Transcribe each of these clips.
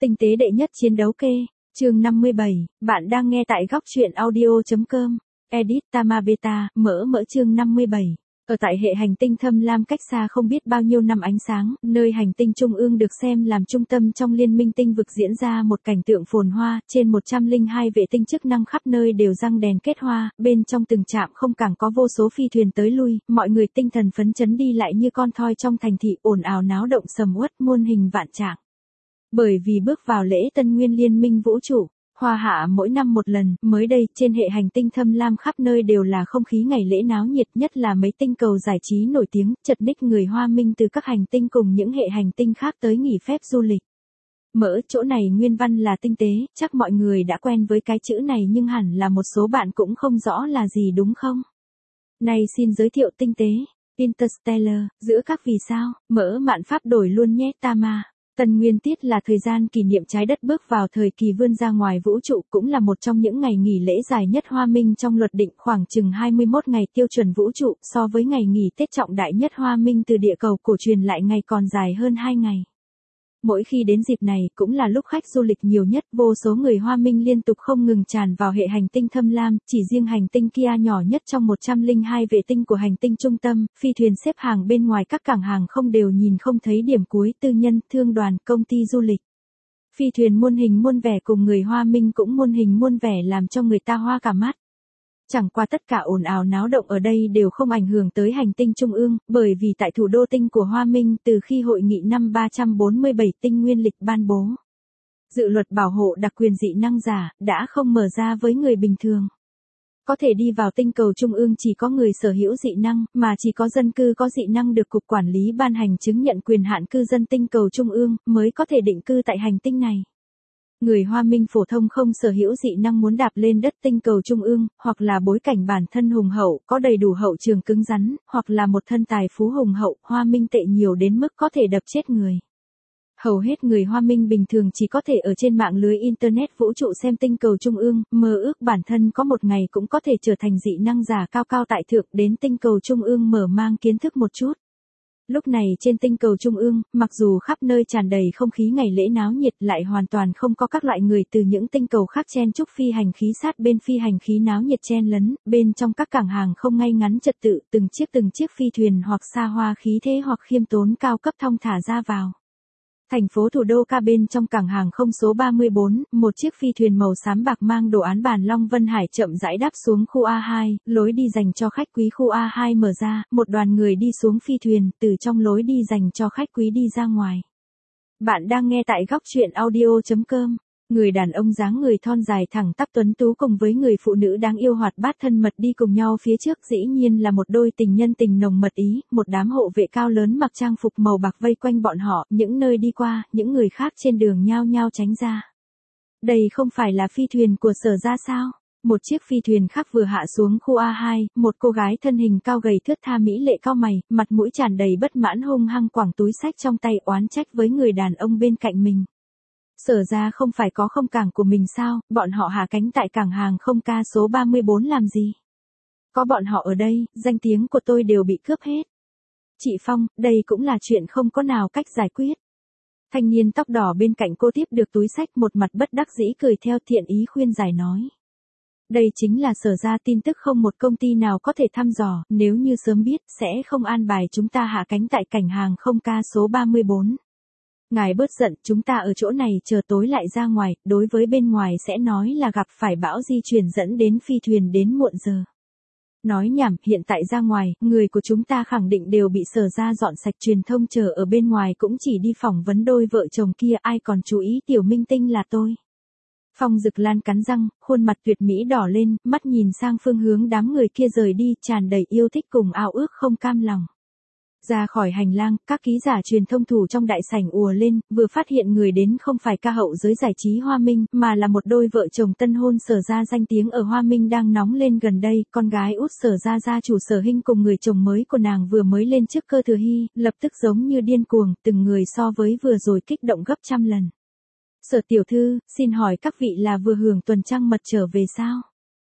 Tinh tế đệ nhất chiến đấu kê, chương 57, bạn đang nghe tại góc truyện audio.com, edit Tamabeta, mỡ chương 57. Ở tại hệ hành tinh Thâm Lam cách xa không biết bao nhiêu năm ánh sáng, nơi hành tinh Trung ương được xem làm trung tâm trong liên minh tinh vực diễn ra một cảnh tượng phồn hoa, trên 102 vệ tinh chức năng khắp nơi đều răng đèn kết hoa, bên trong từng trạm không càng có vô số phi thuyền tới lui, mọi người tinh thần phấn chấn đi lại như con thoi trong thành thị, ồn ào náo động sầm uất muôn hình vạn trạng. Bởi vì bước vào lễ Tân Nguyên Liên minh vũ trụ, hoa hạ mỗi năm một lần, mới đây trên hệ hành tinh Thâm Lam khắp nơi đều là không khí ngày lễ náo nhiệt, nhất là mấy tinh cầu giải trí nổi tiếng, chật ních người Hoa Minh từ các hành tinh cùng những hệ hành tinh khác tới nghỉ phép du lịch. Mỡ chỗ này nguyên văn là tinh tế, chắc mọi người đã quen với cái chữ này nhưng hẳn là một số bạn cũng không rõ là gì đúng không? Này xin giới thiệu tinh tế, Interstellar, giữa các vì sao, mỡ mạn pháp đổi luôn nhé Tama. Tân Nguyên Tiết là thời gian kỷ niệm trái đất bước vào thời kỳ vươn ra ngoài vũ trụ, cũng là một trong những ngày nghỉ lễ dài nhất Hoa Minh trong luật định, khoảng chừng 21 ngày tiêu chuẩn vũ trụ, so với ngày nghỉ Tết trọng đại nhất Hoa Minh từ địa cầu cổ truyền lại ngày còn dài hơn 2 ngày. Mỗi khi đến dịp này cũng là lúc khách du lịch nhiều nhất, vô số người Hoa Minh liên tục không ngừng tràn vào hệ hành tinh Thâm Lam, chỉ riêng hành tinh kia nhỏ nhất trong 102 vệ tinh của hành tinh trung tâm, phi thuyền xếp hàng bên ngoài các cảng hàng không đều nhìn không thấy điểm cuối, tư nhân, thương đoàn, công ty du lịch. Phi thuyền muôn hình muôn vẻ cùng người Hoa Minh cũng muôn hình muôn vẻ làm cho người ta hoa cả mắt. Chẳng qua tất cả ồn ào náo động ở đây đều không ảnh hưởng tới hành tinh Trung ương, bởi vì tại thủ đô tinh của Hoa Minh từ khi hội nghị năm 347 tinh nguyên lịch ban bố, dự luật bảo hộ đặc quyền dị năng giả đã không mở ra với người bình thường. Có thể đi vào tinh cầu Trung ương chỉ có người sở hữu dị năng, mà chỉ có dân cư có dị năng được Cục Quản lý ban hành chứng nhận quyền hạn cư dân tinh cầu Trung ương mới có thể định cư tại hành tinh này. Người Hoa Minh phổ thông không sở hữu dị năng muốn đạp lên đất tinh cầu Trung ương, hoặc là bối cảnh bản thân hùng hậu, có đầy đủ hậu trường cứng rắn, hoặc là một thân tài phú hùng hậu, Hoa Minh tệ nhiều đến mức có thể đập chết người. Hầu hết người Hoa Minh bình thường chỉ có thể ở trên mạng lưới Internet vũ trụ xem tinh cầu Trung ương, mơ ước bản thân có một ngày cũng có thể trở thành dị năng giả cao cao tại thượng đến tinh cầu Trung ương mở mang kiến thức một chút. Lúc này trên tinh cầu Trung ương, mặc dù khắp nơi tràn đầy không khí ngày lễ náo nhiệt lại hoàn toàn không có các loại người từ những tinh cầu khác chen chúc phi hành khí sát bên phi hành khí náo nhiệt chen lấn, bên trong các cảng hàng không ngay ngắn trật tự, từng chiếc phi thuyền hoặc xa hoa khí thế hoặc khiêm tốn cao cấp thong thả ra vào. Thành phố thủ đô ca bên trong cảng hàng không số 34, một chiếc phi thuyền màu xám bạc mang đồ án bản Long Vân Hải chậm rãi đáp xuống khu A2, lối đi dành cho khách quý khu A2 mở ra, một đoàn người đi xuống phi thuyền, từ trong lối đi dành cho khách quý đi ra ngoài. Bạn đang nghe tại góc truyện audio.com. Người đàn ông dáng người thon dài thẳng tắp tuấn tú cùng với người phụ nữ đáng yêu hoạt bát thân mật đi cùng nhau phía trước, dĩ nhiên là một đôi tình nhân tình nồng mật ý, một đám hộ vệ cao lớn mặc trang phục màu bạc vây quanh bọn họ, những nơi đi qua, những người khác trên đường nhao nhao tránh ra. Đây không phải là phi thuyền của Sở ra sao? Một chiếc phi thuyền khác vừa hạ xuống khu A2, một cô gái thân hình cao gầy thướt tha mỹ lệ cau mày, mặt mũi tràn đầy bất mãn hung hăng quẳng túi xách trong tay oán trách với người đàn ông bên cạnh mình. Sở ra không phải có không cảng của mình sao, bọn họ hạ cánh tại cảng hàng không ca số 34 làm gì? Có bọn họ ở đây, danh tiếng của tôi đều bị cướp hết. Chị Phong, đây cũng là chuyện không có nào cách giải quyết. Thanh niên tóc đỏ bên cạnh cô tiếp được túi xách một mặt bất đắc dĩ cười theo thiện ý khuyên giải nói. Đây chính là Sở ra tin tức không một công ty nào có thể thăm dò, nếu như sớm biết, sẽ không an bài chúng ta hạ cánh tại cảng hàng không ca số 34. Ngài bớt giận, chúng ta ở chỗ này chờ tối lại ra ngoài, đối với bên ngoài sẽ nói là gặp phải bão di chuyển dẫn đến phi thuyền đến muộn giờ. Nói nhảm, hiện tại ra ngoài, người của chúng ta khẳng định đều bị Sở ra dọn sạch, truyền thông chờ ở bên ngoài cũng chỉ đi phỏng vấn đôi vợ chồng kia, ai còn chú ý tiểu minh tinh là tôi. Phong Dực Lan cắn răng, khuôn mặt tuyệt mỹ đỏ lên, mắt nhìn sang phương hướng đám người kia rời đi, tràn đầy yêu thích cùng ao ước không cam lòng. Ra khỏi hành lang, các ký giả truyền thông thủ trong đại sảnh ùa lên, vừa phát hiện người đến không phải ca hậu giới giải trí Hoa Minh, mà là một đôi vợ chồng tân hôn. Sở ra danh tiếng ở Hoa Minh đang nóng lên gần đây, con gái út Sở ra gia chủ Sở Hinh cùng người chồng mới của nàng vừa mới lên chức Cơ Thừa Hy, lập tức giống như điên cuồng, từng người so với vừa rồi kích động gấp trăm lần. Sở tiểu thư, xin hỏi các vị là vừa hưởng tuần trăng mật trở về sao?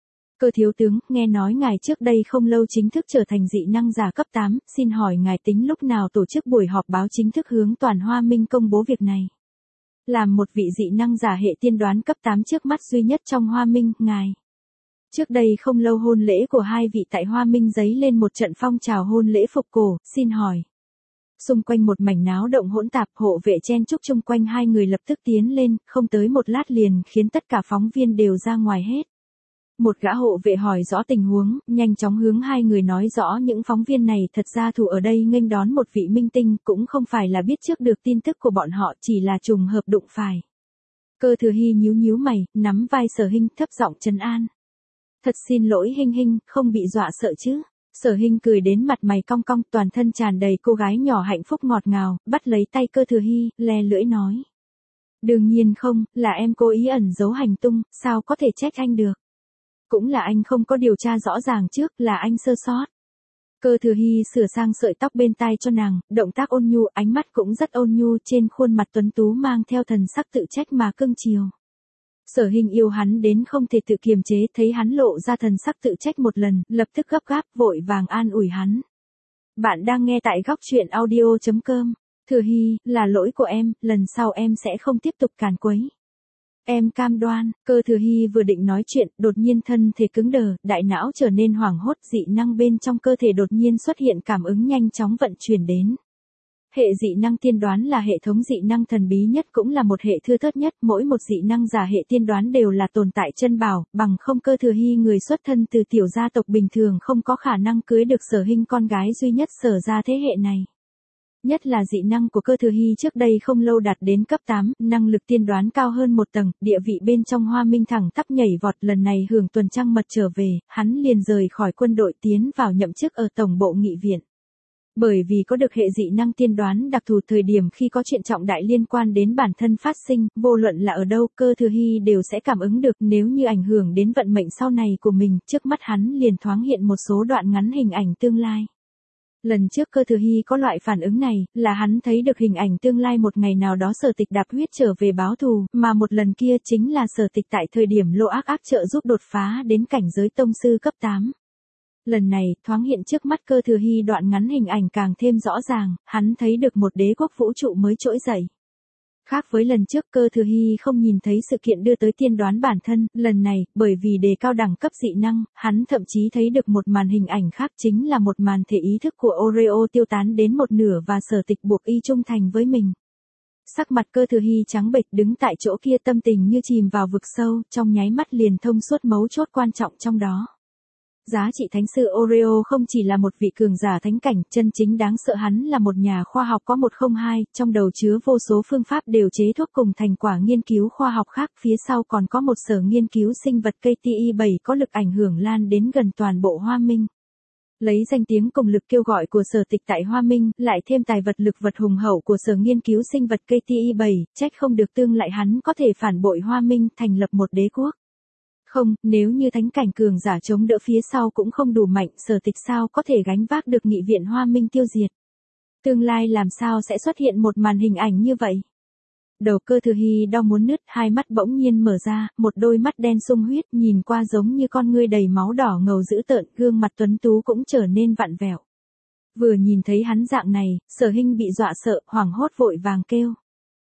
Cơ thiếu tướng, nghe nói ngài trước đây không lâu chính thức trở thành dị năng giả cấp 8, xin hỏi ngài tính lúc nào tổ chức buổi họp báo chính thức hướng toàn Hoa Minh công bố việc này? Làm một vị dị năng giả hệ tiên đoán cấp 8 trước mắt duy nhất trong Hoa Minh, ngài. Trước đây không lâu hôn lễ của hai vị tại Hoa Minh giấy lên một trận phong trào hôn lễ phục cổ, xin hỏi. Xung quanh một mảnh náo động hỗn tạp, hộ vệ chen chúc chung quanh hai người lập tức tiến lên, không tới một lát liền khiến tất cả phóng viên đều ra ngoài hết. Một gã hộ vệ hỏi rõ tình huống, nhanh chóng hướng hai người nói rõ những phóng viên này thật ra thủ ở đây nghênh đón một vị minh tinh, cũng không phải là biết trước được tin tức của bọn họ, chỉ là trùng hợp đụng phải. Cơ Thừa Hy nhíu nhíu mày, nắm vai Sở Hinh, thấp giọng trấn an. Thật xin lỗi Hinh Hinh, không bị dọa sợ chứ? Sở Hinh cười đến mặt mày cong cong, toàn thân tràn đầy cô gái nhỏ hạnh phúc ngọt ngào, bắt lấy tay Cơ Thừa Hy, le lưỡi nói. Đương nhiên không, là em cố ý ẩn giấu hành tung, sao có thể trách anh được. Cũng là anh không có điều tra rõ ràng trước, là anh sơ sót. Cơ Thừa Hy sửa sang sợi tóc bên tai cho nàng, động tác ôn nhu, ánh mắt cũng rất ôn nhu, trên khuôn mặt tuấn tú mang theo thần sắc tự trách mà cưng chiều. Sở Hinh yêu hắn đến không thể tự kiềm chế, thấy hắn lộ ra thần sắc tự trách một lần, lập tức gấp gáp, vội vàng an ủi hắn. Bạn đang nghe tại góc truyện audio.com. Thừa Hy, là lỗi của em, lần sau em sẽ không tiếp tục càn quấy. Em cam đoan. Cơ Thừa Hy vừa định nói chuyện, đột nhiên thân thể cứng đờ, đại não trở nên hoảng hốt, dị năng bên trong cơ thể đột nhiên xuất hiện cảm ứng nhanh chóng vận chuyển đến. Hệ dị năng tiên đoán là hệ thống dị năng thần bí nhất, cũng là một hệ thưa thớt nhất, mỗi một dị năng giả hệ tiên đoán đều là tồn tại chân bảo, bằng không Cơ Thừa Hy người xuất thân từ tiểu gia tộc bình thường không có khả năng cưới được Sở Hinh con gái duy nhất Sở gia thế hệ này. Nhất là dị năng của Cơ Thừa Hy trước đây không lâu đạt đến cấp 8, năng lực tiên đoán cao hơn một tầng, địa vị bên trong Hoa Minh thẳng tắp nhảy vọt, lần này hưởng tuần trăng mật trở về, hắn liền rời khỏi quân đội tiến vào nhậm chức ở tổng bộ nghị viện. Bởi vì có được hệ dị năng tiên đoán đặc thù, thời điểm khi có chuyện trọng đại liên quan đến bản thân phát sinh, vô luận là ở đâu, Cơ Thừa Hy đều sẽ cảm ứng được, nếu như ảnh hưởng đến vận mệnh sau này của mình, trước mắt hắn liền thoáng hiện một số đoạn ngắn hình ảnh tương lai. Lần trước Cơ Thừa Hy có loại phản ứng này, là hắn thấy được hình ảnh tương lai một ngày nào đó Sở Tịch đạp huyết trở về báo thù, mà một lần kia chính là Sở Tịch tại thời điểm Lô Ác Ác trợ giúp đột phá đến cảnh giới tông sư cấp 8. Lần này, thoáng hiện trước mắt Cơ Thừa Hy đoạn ngắn hình ảnh càng thêm rõ ràng, hắn thấy được một đế quốc vũ trụ mới trỗi dậy. Khác với lần trước, Cơ Thừa Hy không nhìn thấy sự kiện đưa tới tiên đoán bản thân, lần này, bởi vì đề cao đẳng cấp dị năng, hắn thậm chí thấy được một màn hình ảnh khác, chính là một màn thể ý thức của Oreo tiêu tán đến một nửa và Sở Tịch buộc y trung thành với mình. Sắc mặt Cơ Thừa Hy trắng bệch, đứng tại chỗ kia tâm tình như chìm vào vực sâu, trong nháy mắt liền thông suốt mấu chốt quan trọng trong đó. Giá trị thánh sư Oreo không chỉ là một vị cường giả thánh cảnh, chân chính đáng sợ hắn là một nhà khoa học có 102, trong đầu chứa vô số phương pháp điều chế thuốc cùng thành quả nghiên cứu khoa học khác, phía sau còn có một sở nghiên cứu sinh vật KTI-7 có lực ảnh hưởng lan đến gần toàn bộ Hoa Minh. Lấy danh tiếng cùng lực kêu gọi của Sở Tịch tại Hoa Minh, lại thêm tài vật lực vật hùng hậu của sở nghiên cứu sinh vật KTI-7, trách không được tương lại hắn có thể phản bội Hoa Minh, thành lập một đế quốc. Không, nếu như thánh cảnh cường giả chống đỡ phía sau cũng không đủ mạnh, Sở Tịch sao có thể gánh vác được nghị viện Hoa Minh tiêu diệt. Tương lai làm sao sẽ xuất hiện một màn hình ảnh như vậy? Đầu Cơ Thừa Hy đau muốn nứt, hai mắt bỗng nhiên mở ra, một đôi mắt đen sung huyết, nhìn qua giống như con ngươi đầy máu đỏ ngầu dữ tợn, gương mặt tuấn tú cũng trở nên vặn vẹo. Vừa nhìn thấy hắn dạng này, Sở Hinh bị dọa sợ, hoảng hốt vội vàng kêu.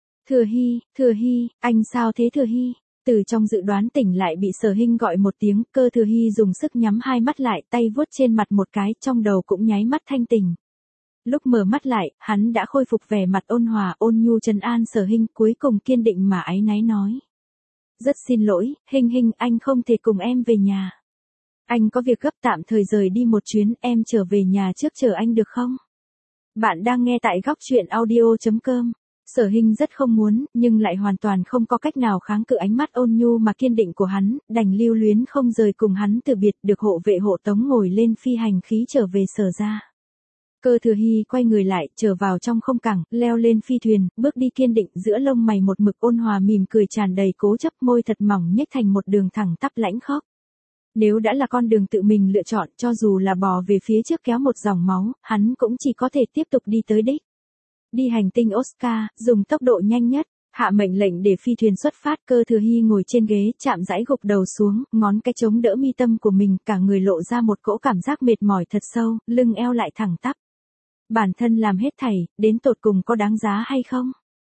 Thừa Hy, anh sao thế Thừa Hy? Từ trong dự đoán tỉnh lại bị Sở Hinh gọi một tiếng, Cơ Thừa Hy dùng sức nhắm hai mắt lại, tay vuốt trên mặt một cái, trong đầu cũng nháy mắt thanh tỉnh. Lúc mở mắt lại, hắn đã khôi phục vẻ mặt ôn hòa, ôn nhu trấn an Sở Hinh, cuối cùng kiên định mà áy náy nói. Rất xin lỗi, Hinh, anh không thể cùng em về nhà. Anh có việc gấp, tạm thời rời đi một chuyến, em trở về nhà trước chờ anh được không? Bạn đang nghe tại góc truyện audio.com. Sở Hinh rất không muốn, nhưng lại hoàn toàn không có cách nào kháng cự ánh mắt ôn nhu mà kiên định của hắn, đành lưu luyến không rời cùng hắn từ biệt, được hộ vệ hộ tống ngồi lên phi hành khí trở về Sở gia. Cơ Thừa Hy quay người lại, trở vào trong không cảng, leo lên phi thuyền, bước đi kiên định, giữa lông mày một mực ôn hòa mỉm cười tràn đầy cố chấp, môi thật mỏng nhếch thành một đường thẳng tắp lãnh khốc. Nếu đã là con đường tự mình lựa chọn, cho dù là bò về phía trước kéo một dòng máu, hắn cũng chỉ có thể tiếp tục đi tới đích. Đi hành tinh Oscar, dùng tốc độ nhanh nhất, hạ mệnh lệnh để phi thuyền xuất phát. Cơ Thừa Hy ngồi trên ghế, chạm rãi gục đầu xuống, ngón cái chống đỡ mi tâm của mình, cả người lộ ra một cỗ cảm giác mệt mỏi thật sâu, lưng eo lại thẳng tắp. Bản thân làm hết thảy, đến tột cùng có đáng giá hay không?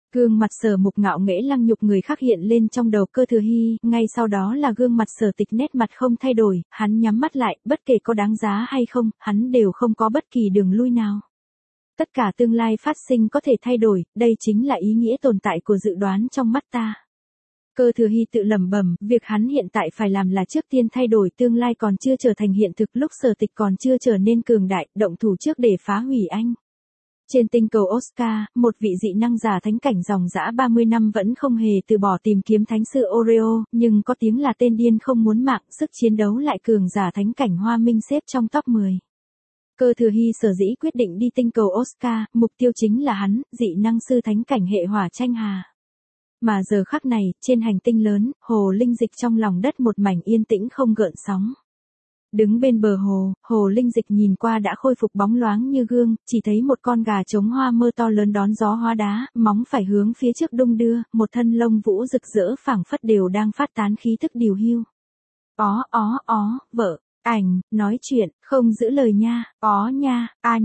Gương mặt Sở Mục ngạo nghễ lăng nhục người khác hiện lên trong đầu Cơ Thừa Hy, ngay sau đó là gương mặt Sở Tịch nét mặt không thay đổi, hắn nhắm mắt lại, bất kể có đáng giá hay không, hắn đều không có bất kỳ đường lui nào. Tất cả tương lai phát sinh có thể thay đổi, đây chính là ý nghĩa tồn tại của dự đoán trong mắt ta. Cơ Thừa Hy tự lẩm bẩm, việc hắn hiện tại phải làm là trước tiên thay đổi tương lai còn chưa trở thành hiện thực, lúc Sở Tịch còn chưa trở nên cường đại, động thủ trước để phá hủy anh. Trên tinh cầu Oscar, một vị dị năng giả thánh cảnh dòng dã 30 năm vẫn không hề từ bỏ tìm kiếm thánh sư Oreo, nhưng có tiếng là tên điên không muốn mạng, sức chiến đấu lại cường giả thánh cảnh Hoa Minh xếp trong top 10. Cơ Thừa Hy sở dĩ quyết định đi tinh cầu Oscar, mục tiêu chính là hắn, dị năng sư thánh cảnh hệ hỏa tranh hà. Mà giờ khắc này, trên hành tinh lớn, hồ linh dịch trong lòng đất một mảnh yên tĩnh không gợn sóng. Đứng bên bờ hồ, hồ linh dịch nhìn qua đã khôi phục bóng loáng như gương, chỉ thấy một con gà trống hoa mơ to lớn đón gió hóa đá, móng phải hướng phía trước đung đưa, một thân lông vũ rực rỡ phảng phất đều đang phát tán khí thức điều hiu. Vợ, ảnh, nói chuyện, không giữ lời nha, nha,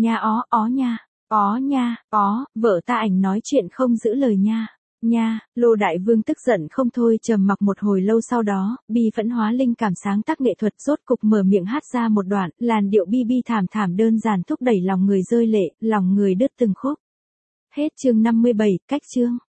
nha, vợ ta ảnh nói chuyện không giữ lời nha. Nha, Lô Đại Vương tức giận không thôi, trầm mặc một hồi lâu, sau đó, bi phẫn hóa linh cảm sáng tác nghệ thuật rốt cục mở miệng hát ra một đoạn, làn điệu bi bi thảm thảm đơn giản thúc đẩy lòng người rơi lệ, lòng người đứt từng khúc. Hết chương 57, cách chương.